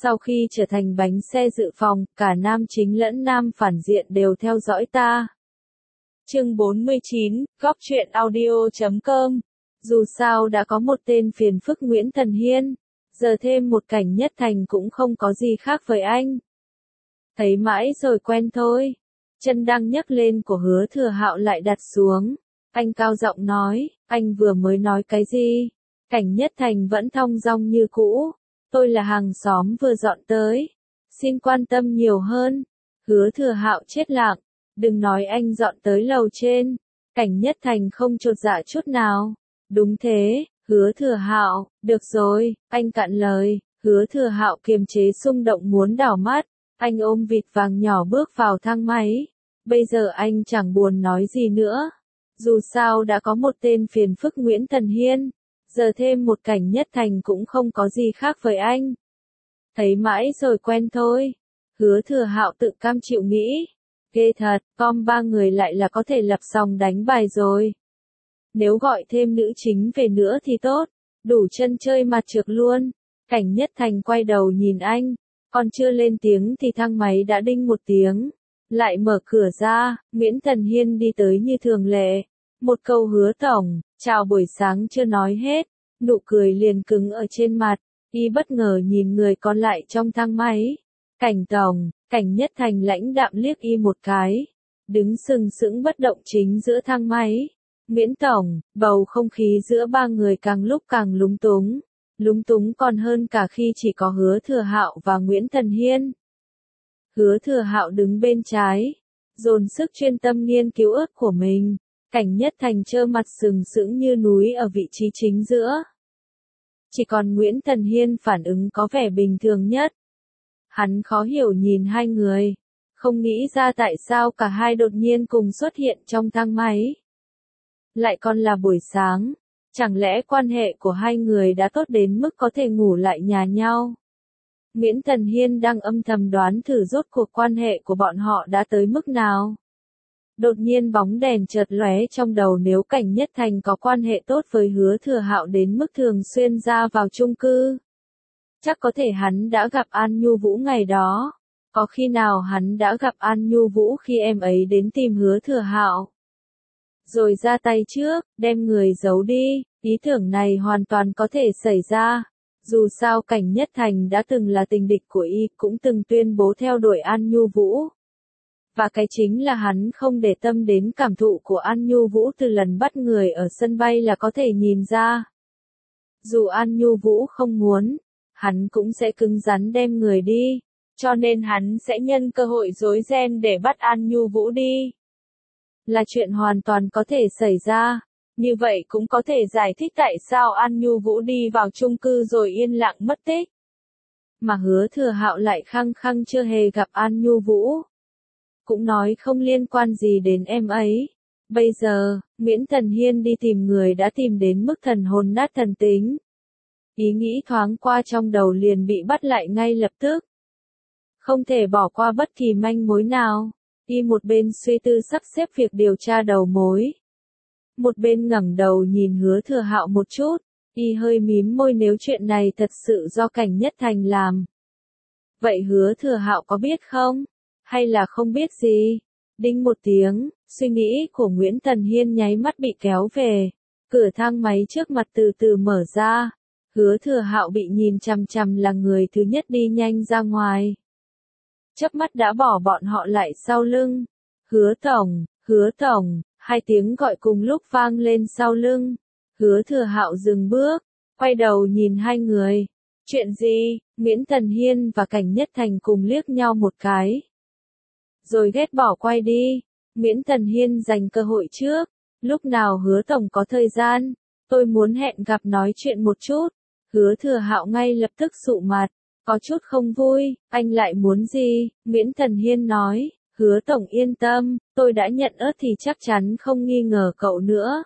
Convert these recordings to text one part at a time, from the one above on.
Sau khi trở thành bánh xe dự phòng, cả nam chính lẫn nam phản diện đều theo dõi ta. Chương 49, Góc truyện audio.com. Dù sao đã có một tên phiền phức Nguyễn Thần Hiên, giờ thêm một Cảnh Nhất Thành cũng không có gì khác với anh. Thấy mãi rồi quen thôi. Chân đang nhấc lên của Hứa Thừa Hạo lại đặt xuống. Anh cao giọng nói, anh vừa mới nói cái gì? Cảnh Nhất Thành vẫn thong dong như cũ. Tôi là hàng xóm vừa dọn tới. Xin quan tâm nhiều hơn. Hứa Thừa Hạo chết lặng. Đừng nói anh dọn tới lầu trên. Cảnh Nhất Thành không chột dạ chút nào. Đúng thế, Hứa Thừa Hạo, được rồi, anh cạn lời. Hứa Thừa Hạo kiềm chế xung động muốn đảo mắt. Anh ôm vịt vàng nhỏ bước vào thang máy. Bây giờ anh chẳng buồn nói gì nữa. Dù sao đã có một tên phiền phức Nguyễn Thần Hiên. Giờ thêm một Cảnh Nhất Thành cũng không có gì khác với anh. Thấy mãi rồi quen thôi. Hứa Thừa Hạo tự cam chịu nghĩ. Ghê thật, com ba người lại là có thể lập sòng đánh bài rồi. Nếu gọi thêm nữ chính về nữa thì tốt. Đủ chân chơi mặt trược luôn. Cảnh Nhất Thành quay đầu nhìn anh. Còn chưa lên tiếng thì thang máy đã đinh một tiếng. Lại mở cửa ra, Nguyễn Thần Hiên đi tới như thường lệ. Một câu Hứa tổng, chào buổi sáng chưa nói hết. Nụ cười liền cứng ở trên mặt. Y bất ngờ nhìn người còn lại trong thang máy. Cảnh tổng, Cảnh Nhất Thành lãnh đạm liếc Y một cái. Đứng sừng sững bất động chính giữa thang máy. Nguyễn tổng, bầu không khí giữa ba người càng lúc càng lúng túng. Lúng túng còn hơn cả khi chỉ có Hứa Thừa Hạo và Nguyễn Thần Hiên. Hứa Thừa Hạo đứng bên trái, dồn sức chuyên tâm nghiên cứu ước của mình. Cảnh Nhất Thành trơ mặt sừng sững như núi ở vị trí chính giữa. Chỉ còn Nguyễn Thần Hiên phản ứng có vẻ bình thường nhất. Hắn khó hiểu nhìn hai người, không nghĩ ra tại sao cả hai đột nhiên cùng xuất hiện trong thang máy. Lại còn là buổi sáng, chẳng lẽ quan hệ của hai người đã tốt đến mức có thể ngủ lại nhà nhau? Nguyễn Thần Hiên đang âm thầm đoán thử rốt cuộc quan hệ của bọn họ đã tới mức nào. Đột nhiên bóng đèn chợt lóe trong đầu, nếu Cảnh Nhất Thành có quan hệ tốt với Hứa Thừa Hạo đến mức thường xuyên ra vào chung cư. Chắc có thể hắn đã gặp An Nhu Vũ ngày đó. Có khi nào hắn đã gặp An Nhu Vũ khi em ấy đến tìm Hứa Thừa Hạo, rồi ra tay trước, đem người giấu đi. Ý tưởng này hoàn toàn có thể xảy ra. Dù sao Cảnh Nhất Thành đã từng là tình địch của Y, cũng từng tuyên bố theo đuổi An Nhu Vũ. Và cái chính là hắn không để tâm đến cảm thụ của An Nhu Vũ từ lần bắt người ở sân bay là có thể nhìn ra. Dù An Nhu Vũ không muốn, hắn cũng sẽ cứng rắn đem người đi. Cho nên hắn sẽ nhân cơ hội rối ren để bắt An Nhu Vũ đi. Là chuyện hoàn toàn có thể xảy ra. Như vậy cũng có thể giải thích tại sao An Nhu Vũ đi vào chung cư rồi yên lặng mất tích. Mà Hứa Thừa Hạo lại khăng khăng chưa hề gặp An Nhu Vũ. Cũng nói không liên quan gì đến em ấy. Bây giờ, Nguyễn Thần Hiên đi tìm người đã tìm đến mức thần hồn nát thần tính. Ý nghĩ thoáng qua trong đầu liền bị bắt lại ngay lập tức. Không thể bỏ qua bất kỳ manh mối nào. Y một bên suy tư sắp xếp việc điều tra đầu mối, một bên ngẩng đầu nhìn Hứa Thừa Hạo một chút. Y hơi mím môi, nếu chuyện này thật sự do Cảnh Nhất Thành làm. Vậy Hứa Thừa Hạo có biết không? Hay là không biết gì? Đinh một tiếng, suy nghĩ của Nguyễn Thần Hiên nháy mắt bị kéo về. Cửa thang máy trước mặt từ từ mở ra. Hứa Thừa Hạo bị nhìn chằm chằm là người thứ nhất đi nhanh ra ngoài. Chớp mắt đã bỏ bọn họ lại sau lưng. Hứa tổng, hai tiếng gọi cùng lúc vang lên sau lưng. Hứa Thừa Hạo dừng bước, quay đầu nhìn hai người. Chuyện gì? Nguyễn Thần Hiên và Cảnh Nhất Thành cùng liếc nhau một cái, rồi ghét bỏ quay đi. Nguyễn Thần Hiên dành cơ hội trước. Lúc nào Hứa tổng có thời gian, tôi muốn hẹn gặp nói chuyện một chút. Hứa Thừa Hạo ngay lập tức sụ mặt, có chút không vui. Anh lại muốn gì? Nguyễn Thần Hiên nói. Hứa tổng yên tâm, tôi đã nhận ớt thì chắc chắn không nghi ngờ cậu nữa.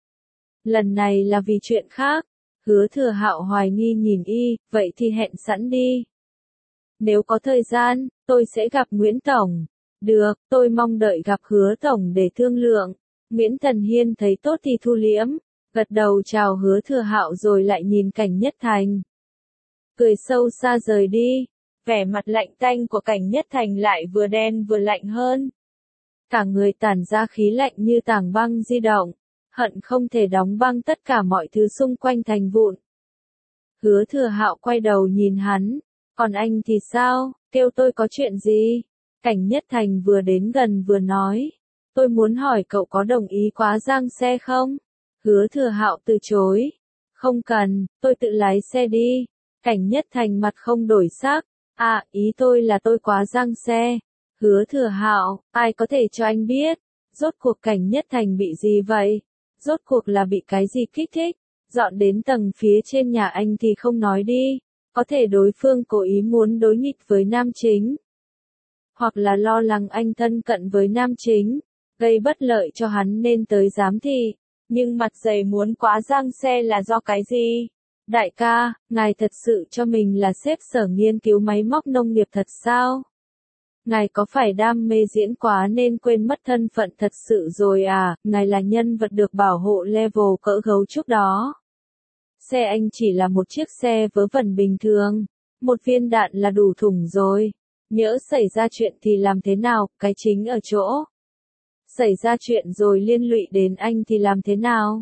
Lần này là vì chuyện khác. Hứa Thừa Hạo hoài nghi nhìn Y, vậy thì hẹn sẵn đi. Nếu có thời gian, tôi sẽ gặp Nguyễn tổng. Được, tôi mong đợi gặp Hứa tổng để thương lượng. Nguyễn Thần Hiên thấy tốt thì thu liễm, gật đầu chào Hứa Thừa Hạo rồi lại nhìn Cảnh Nhất Thành. Cười sâu xa rời đi. vẻ mặt lạnh tanh của Cảnh Nhất Thành lại vừa đen vừa lạnh hơn. Cả người tản ra khí lạnh như tảng băng di động, hận không thể đóng băng tất cả mọi thứ xung quanh thành vụn. Hứa Thừa Hạo quay đầu nhìn hắn, còn anh thì sao, kêu tôi có chuyện gì? Cảnh Nhất Thành vừa đến gần vừa nói, tôi muốn hỏi cậu có đồng ý quá giang xe không? Hứa Thừa Hạo từ chối, không cần, tôi tự lái xe đi. Cảnh Nhất Thành mặt không đổi sắc, ý tôi là tôi quá giang xe. Hứa Thừa Hạo, ai có thể cho anh biết, rốt cuộc Cảnh Nhất Thành bị gì vậy? Rốt cuộc là bị cái gì kích thích? Dọn đến tầng phía trên nhà anh thì không nói đi, có thể đối phương cố ý muốn đối nghịch với nam chính. Hoặc là lo lắng anh thân cận với nam chính, gây bất lợi cho hắn nên tới giám thị, nhưng mặt dày muốn quá giang xe là do cái gì? Đại ca, ngài thật sự cho mình là sếp sở nghiên cứu máy móc nông nghiệp thật sao? Ngài có phải đam mê diễn quá nên quên mất thân phận thật sự rồi à? Ngài là nhân vật được bảo hộ level cỡ gấu trúc đó. Xe anh chỉ là một chiếc xe vớ vẩn bình thường, một viên đạn là đủ thủng rồi. Nhỡ xảy ra chuyện thì làm thế nào? Cái chính ở chỗ xảy ra chuyện rồi liên lụy đến anh thì làm thế nào?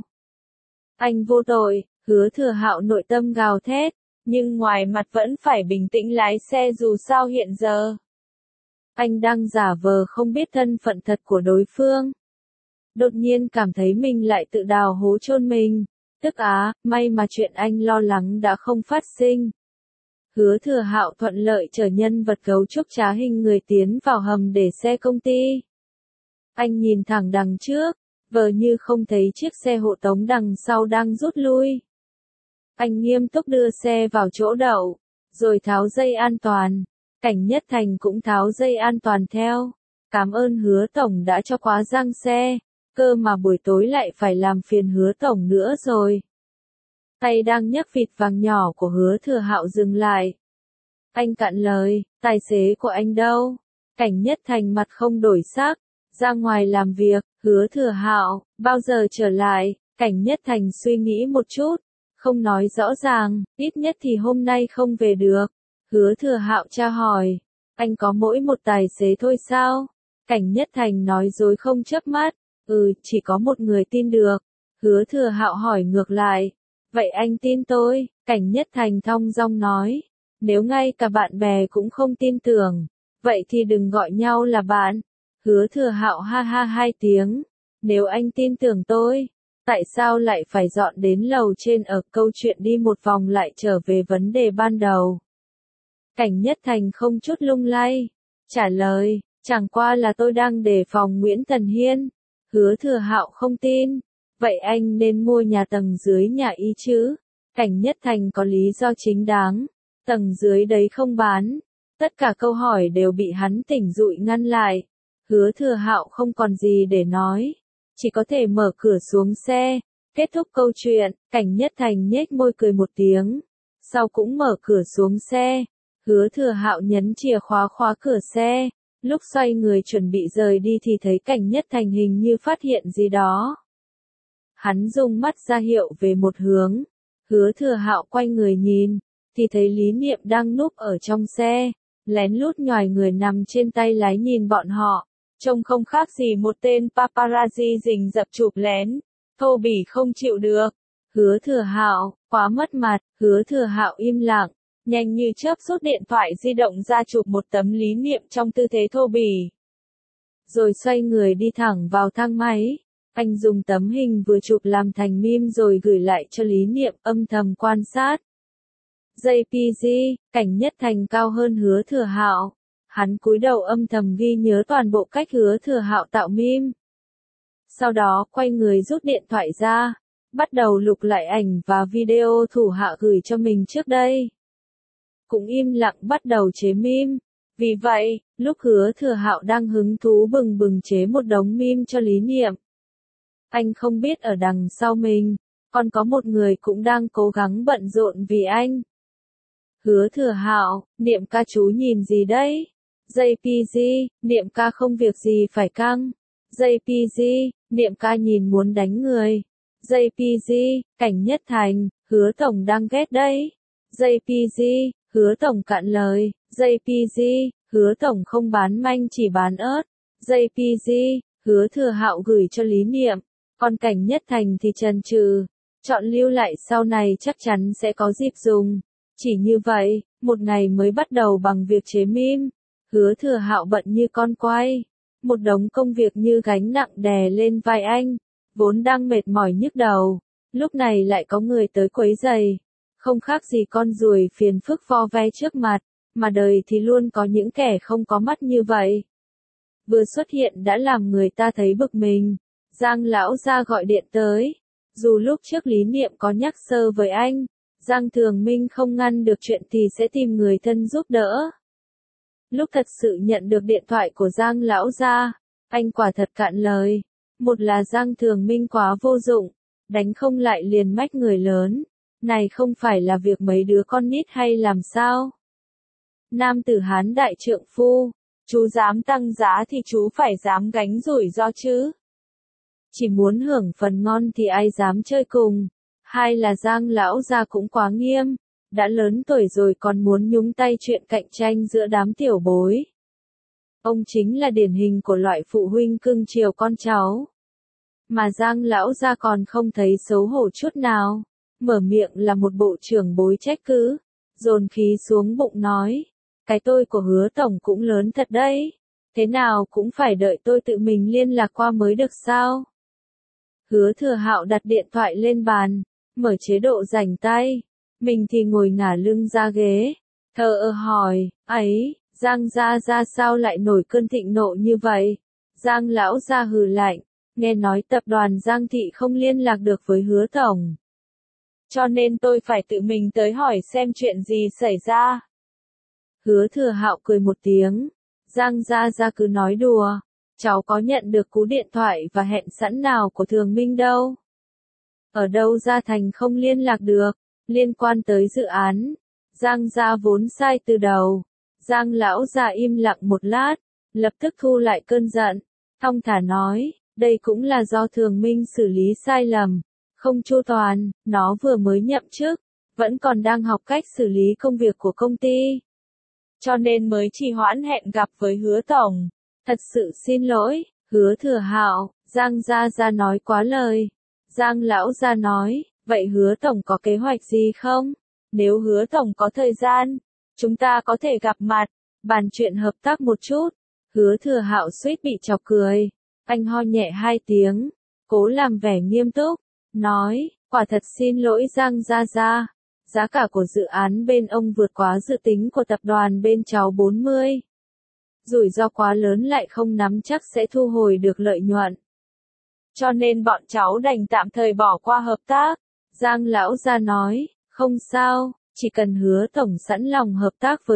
Anh vô tội. Hứa Thừa Hạo nội tâm gào thét, nhưng ngoài mặt vẫn phải bình tĩnh lái xe dù sao hiện giờ. Anh đang giả vờ không biết thân phận thật của đối phương. Đột nhiên cảm thấy mình lại tự đào hố chôn mình. Tức may mà chuyện anh lo lắng đã không phát sinh. Hứa Thừa Hạo thuận lợi chở nhân vật gấu trúc trá hình người tiến vào hầm để xe công ty. Anh nhìn thẳng đằng trước, vờ như không thấy chiếc xe hộ tống đằng sau đang rút lui. Anh nghiêm túc đưa xe vào chỗ đậu, rồi tháo dây an toàn. Cảnh Nhất Thành cũng tháo dây an toàn theo. Cảm ơn Hứa Tổng đã cho quá giang xe, cơ mà buổi tối lại phải làm phiền Hứa Tổng nữa rồi. Tay đang nhấc vịt vàng nhỏ của Hứa Thừa Hạo dừng lại. Anh cạn lời, tài xế của anh đâu? Cảnh Nhất Thành mặt không đổi sắc, ra ngoài làm việc. Hứa Thừa Hạo, bao giờ trở lại? Cảnh Nhất Thành suy nghĩ một chút, không nói rõ ràng, ít nhất thì hôm nay không về được. Hứa Thừa Hạo tra hỏi, anh có mỗi một tài xế thôi sao? Cảnh Nhất Thành nói dối không chớp mắt, chỉ có một người tin được. Hứa Thừa Hạo hỏi ngược lại, vậy anh tin tôi? Cảnh Nhất Thành thong dong nói, nếu ngay cả bạn bè cũng không tin tưởng, vậy thì đừng gọi nhau là bạn. Hứa Thừa Hạo ha ha hai tiếng, nếu anh tin tưởng tôi, tại sao lại phải dọn đến lầu trên ở? Câu chuyện đi một vòng lại trở về vấn đề ban đầu. Cảnh Nhất Thành không chút lung lay, trả lời, chẳng qua là tôi đang đề phòng Nguyễn Thần Hiên. Hứa Thừa Hạo không tin, vậy anh nên mua nhà tầng dưới nhà y chứ? Cảnh Nhất Thành có lý do chính đáng, tầng dưới đấy không bán. Tất cả câu hỏi đều bị hắn tỉnh dụi ngăn lại. Hứa Thừa Hạo không còn gì để nói, chỉ có thể mở cửa xuống xe. Kết thúc câu chuyện, Cảnh Nhất Thành nhếch môi cười một tiếng, sau cũng mở cửa xuống xe. Hứa Thừa Hạo nhấn chìa khóa khóa cửa xe, lúc xoay người chuẩn bị rời đi thì thấy Cảnh Nhất Thành hình như phát hiện gì đó. Hắn dùng mắt ra hiệu về một hướng. Hứa Thừa Hạo quay người nhìn, thì thấy Lý Niệm đang núp ở trong xe, lén lút nhoài người nằm trên tay lái nhìn bọn họ, trông không khác gì một tên paparazzi rình rập chụp lén. Thô bỉ không chịu được. Hứa Thừa Hạo, quá mất mặt. Hứa Thừa Hạo im lặng, nhanh như chớp rút điện thoại di động ra chụp một tấm Lý Niệm trong tư thế thô bỉ. Rồi xoay người đi thẳng vào thang máy. Anh dùng tấm hình vừa chụp làm thành meme rồi gửi lại cho Lý Niệm, âm thầm quan sát. JPG, Cảnh Nhất Thành cao hơn Hứa Thừa Hạo. Hắn cúi đầu âm thầm ghi nhớ toàn bộ cách Hứa Thừa Hạo tạo meme. Sau đó quay người rút điện thoại ra, bắt đầu lục lại ảnh và video thủ hạ gửi cho mình trước đây. Cũng im lặng bắt đầu chế meme. Vì vậy, lúc Hứa Thừa Hạo đang hứng thú bừng bừng chế một đống meme cho Lý Niệm, anh không biết ở đằng sau mình, còn có một người cũng đang cố gắng bận rộn vì anh. Hứa Thừa Hạo, Niệm ca chú nhìn gì đấy? JPG, Niệm ca không việc gì phải căng. JPG, Niệm ca nhìn muốn đánh người. JPG, Cảnh Nhất Thành, Hứa Tổng đang ghét đấy. JPG, Hứa tổng cạn lời, JPG, Hứa tổng không bán manh chỉ bán ớt. JPG, Hứa Thừa Hạo gửi cho Lý Niệm, còn Cảnh Nhất Thành thì chần chừ, chọn lưu lại sau này chắc chắn sẽ có dịp dùng. Chỉ như vậy, một ngày mới bắt đầu bằng việc chế meme, Hứa Thừa Hạo bận như con quay, một đống công việc như gánh nặng đè lên vai anh, vốn đang mệt mỏi nhức đầu, lúc này lại có người tới quấy rầy, không khác gì con ruồi phiền phức vo ve trước mặt, mà đời thì luôn có những kẻ không có mắt như vậy. Vừa xuất hiện đã làm người ta thấy bực mình, Giang lão gia gọi điện tới, dù lúc trước Lý Niệm có nhắc sơ với anh, Giang Thường Minh không ngăn được chuyện thì sẽ tìm người thân giúp đỡ. Lúc thật sự nhận được điện thoại của Giang lão gia, anh quả thật cạn lời, một là Giang Thường Minh quá vô dụng, đánh không lại liền mách người lớn, này không phải là việc mấy đứa con nít hay làm sao? Nam tử Hán đại trượng phu, chú dám tăng giá thì chú phải dám gánh rủi ro chứ. Chỉ muốn hưởng phần ngon thì ai dám chơi cùng. Hai là Giang lão gia cũng quá nghiêm, đã lớn tuổi rồi còn muốn nhúng tay chuyện cạnh tranh giữa đám tiểu bối. Ông chính là điển hình của loại phụ huynh cưng chiều con cháu. Mà Giang lão gia còn không thấy xấu hổ chút nào, mở miệng là một bộ trưởng bối trách cứ, dồn khí xuống bụng nói, cái tôi của Hứa tổng cũng lớn thật đấy, thế nào cũng phải đợi tôi tự mình liên lạc qua mới được sao? Hứa Thừa Hạo đặt điện thoại lên bàn, mở chế độ rảnh tay, mình thì ngồi ngả lưng ra ghế, thờ ơ hỏi, ấy, Giang gia gia sao lại nổi cơn thịnh nộ như vậy? Giang lão gia hừ lạnh, nghe nói tập đoàn Giang thị không liên lạc được với Hứa tổng. Cho nên tôi phải tự mình tới hỏi xem chuyện gì xảy ra. Hứa Thừa Hạo cười một tiếng, Giang gia gia cứ nói đùa, cháu có nhận được cú điện thoại và hẹn sẵn nào của Thường Minh đâu. Ở đâu ra thành không liên lạc được, liên quan tới dự án, Giang gia vốn sai từ đầu. Giang lão gia im lặng một lát, lập tức thu lại cơn giận, thong thả nói, đây cũng là do Thường Minh xử lý sai lầm, không chu toàn, nó vừa mới nhậm chức, vẫn còn đang học cách xử lý công việc của công ty. Cho nên mới trì hoãn hẹn gặp với Hứa tổng. Thật sự xin lỗi, Hứa Thừa Hạo, Giang gia gia nói quá lời. Giang lão gia nói, vậy Hứa tổng có kế hoạch gì không? Nếu Hứa tổng có thời gian, chúng ta có thể gặp mặt, bàn chuyện hợp tác một chút. Hứa Thừa Hạo suýt bị chọc cười, anh ho nhẹ 2 tiếng, cố làm vẻ nghiêm túc, nói, quả thật xin lỗi Giang gia gia, giá cả của dự án bên ông vượt quá dự tính của tập đoàn bên cháu 40. Rủi ro quá lớn lại không nắm chắc sẽ thu hồi được lợi nhuận. Cho nên bọn cháu đành tạm thời bỏ qua hợp tác. Giang lão gia nói, không sao, chỉ cần Hứa tổng sẵn lòng hợp tác với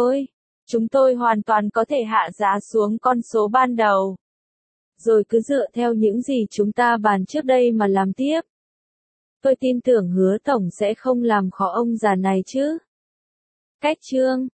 chúng tôi hoàn toàn có thể hạ giá xuống con số ban đầu. Rồi cứ dựa theo những gì chúng ta bàn trước đây mà làm tiếp. Tôi tin tưởng Hứa tổng sẽ không làm khó ông già này chứ. Cách chương